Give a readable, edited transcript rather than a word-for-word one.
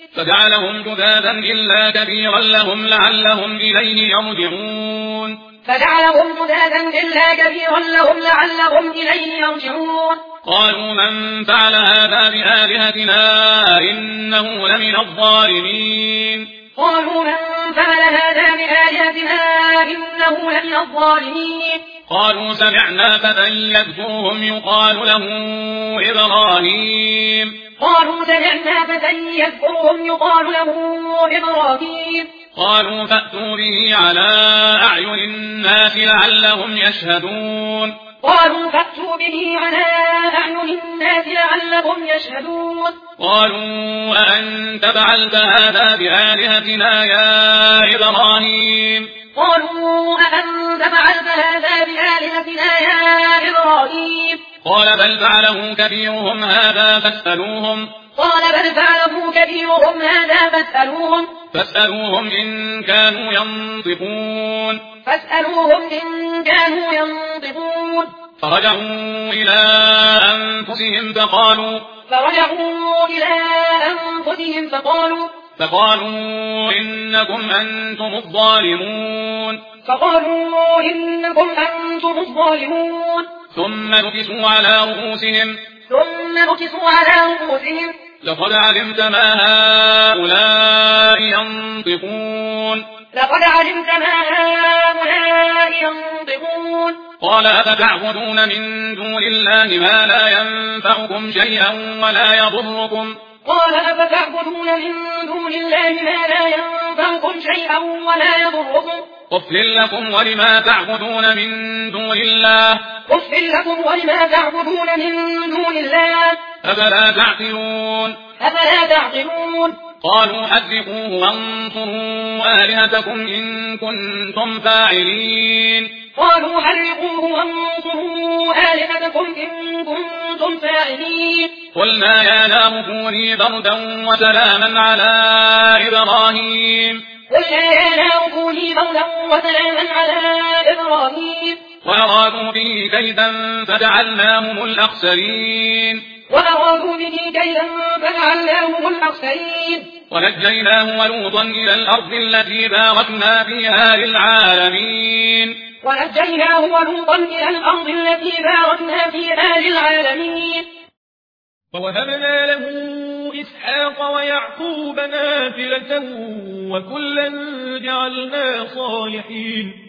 فجعلهم جذاذا إلا كبيرا لهم لعلهم إليه يرجعون قالوا من فعل هذا بآلهتنا إنه لمن الظالمين قالوا سمعنا فتى يذكرهم يقال له إبراهيم قالوا فأتوا به على أعين الناس لعلهم يشهدون قالوا أأنت فعلت هذا بآلهتنا يا إبراهيم قال بل فعله كبيرهم هذا فاسألوهم إن كانوا ينطقون فرجعوا إلى أنفسهم فقالوا إنكم أنتم الظالمون ثم نكسوا على رؤوسهم لقد علمت ما هؤلاء ينطقون قال أفتعبدون من دون الله ما لا ينفعكم شيئا ولا يضركم أفل لكم ولما تعبدون من دون الله أفلا تعقلون قالوا حرقوه وانصروا آلهتكم إن كنتم فاعلين قلنا يا نار كوني بردا وسلاما على إبراهيم وأرادوا به كيدا فجعلناهم الأخسرين ونجيناه ولوطا إلى الأرض التي باركنا فيها للعالمين ووهبنا له إسحاق ويعقوب نافلة وكلا جعلنا صالحين